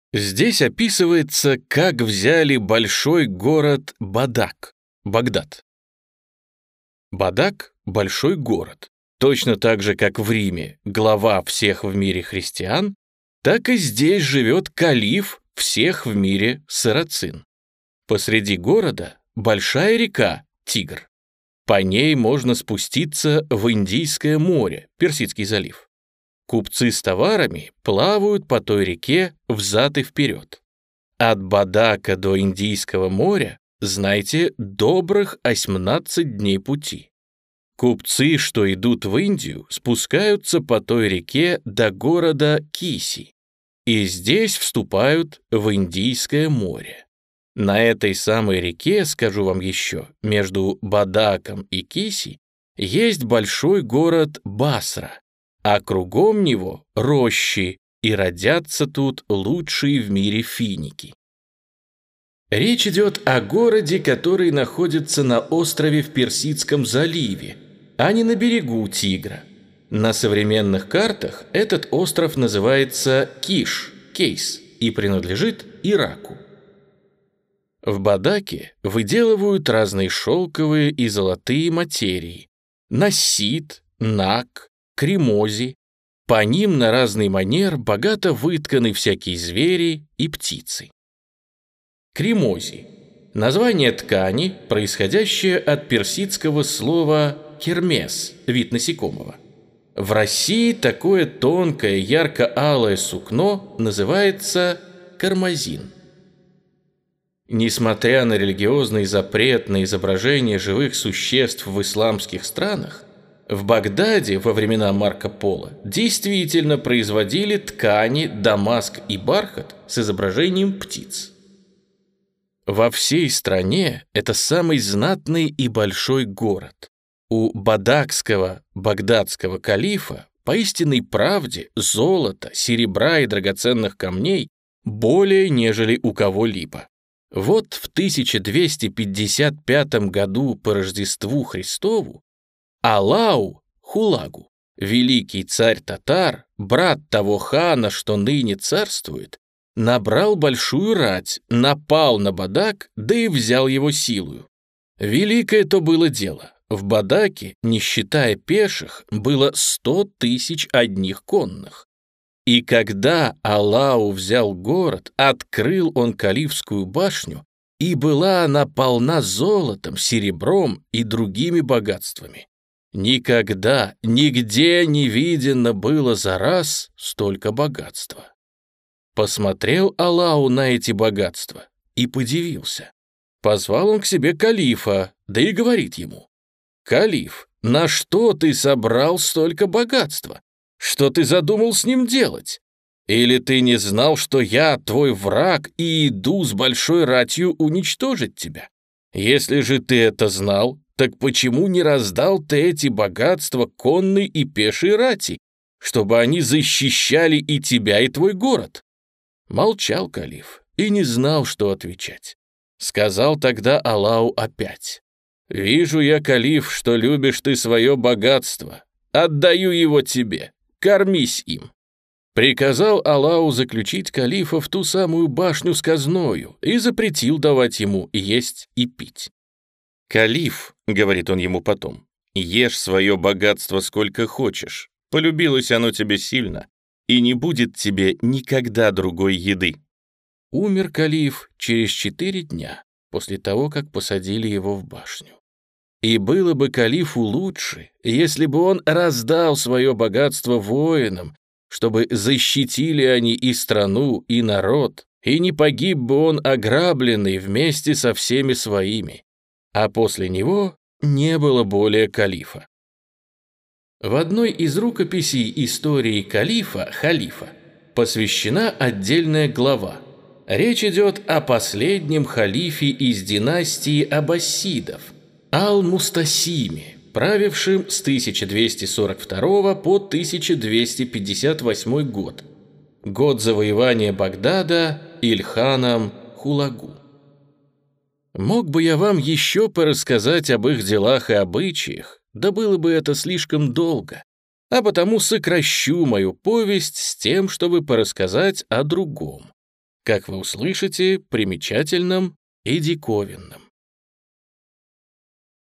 Здесь описывается, как взяли большой город Бадак, Багдад. Бадак — большой город. Точно так же, как в Риме глава всех в мире христиан, так и здесь живет калиф всех в мире сарацин. Посреди города большая река Тигр. По ней можно спуститься в Индийское море, Персидский залив. Купцы с товарами плавают по той реке взад и вперед. От Бадака до Индийского моря, знайте, добрых 18 дней пути. Купцы, что идут в Индию, спускаются по той реке до города Киси, и здесь вступают в Индийское море. На этой самой реке, скажу вам еще, между Бадаком и Киси, есть большой город Басра, а кругом него рощи, и родятся тут лучшие в мире финики. Речь идет о городе, который находится на острове в Персидском заливе, а не на берегу Тигра. На современных картах этот остров называется Киш, Кейс, и принадлежит Ираку. В Бадаке выделывают разные шелковые и золотые материи: насит, наг, кремози. По ним на разный манер богато вытканы всякие звери и птицы. Кремози — название ткани, происходящее от персидского слова «кермес» — вид насекомого. В России такое тонкое ярко-алое сукно называется кармазин. Несмотря на религиозный запрет на изображение живых существ в исламских странах, в Багдаде во времена Марко Поло действительно производили ткани, дамаск и бархат с изображением птиц. Во всей стране это самый знатный и большой город. У бадакского, багдадского калифа по истинной правде золота, серебра и драгоценных камней более, нежели у кого-либо. Вот в 1255 году по Рождеству Христову Алау Хулагу, великий царь татар, брат того хана, что ныне царствует, набрал большую рать, напал на Бадак, да и взял его силою. Великое то было дело. В Бадаке, не считая пеших, было 100 тысяч одних конных. И когда Алау взял город, открыл он Калифскую башню, и была она полна золотом, серебром и другими богатствами. Никогда, нигде не видено было за раз столько богатства. Посмотрел Алау на эти богатства и подивился. Позвал он к себе калифа, да и говорит ему: «Калиф, на что ты собрал столько богатства? Что ты задумал с ним делать? Или ты не знал, что я твой враг и иду с большой ратью уничтожить тебя? Если же ты это знал, так почему не раздал ты эти богатства конной и пешей рати, чтобы они защищали и тебя, и твой город?» Молчал калиф и не знал, что отвечать. Сказал тогда Алау опять: «Вижу я, калиф, что любишь ты свое богатство. Отдаю его тебе, кормись им». Приказал Алау заключить калифа в ту самую башню с казною и запретил давать ему есть и пить. «Калиф, — говорит он ему потом, — ешь свое богатство сколько хочешь, полюбилось оно тебе сильно, и не будет тебе никогда другой еды». Умер калиф через 4 дня после того, как посадили его в башню. И было бы калифу лучше, если бы он раздал свое богатство воинам, чтобы защитили они и страну, и народ, и не погиб бы он ограбленный вместе со всеми своими. А после него не было более калифа. В одной из рукописей истории халифа посвящена отдельная глава. Речь идет о последнем халифе из династии аббасидов, Ал-Мустасиме, правившим с 1242 по 1258 год, год завоевания Багдада Ильханом Хулагу. Мог бы я вам еще порассказать об их делах и обычаях, да было бы это слишком долго, а потому сокращу мою повесть с тем, чтобы порассказать о другом. как вы услышите, примечательным и диковинным.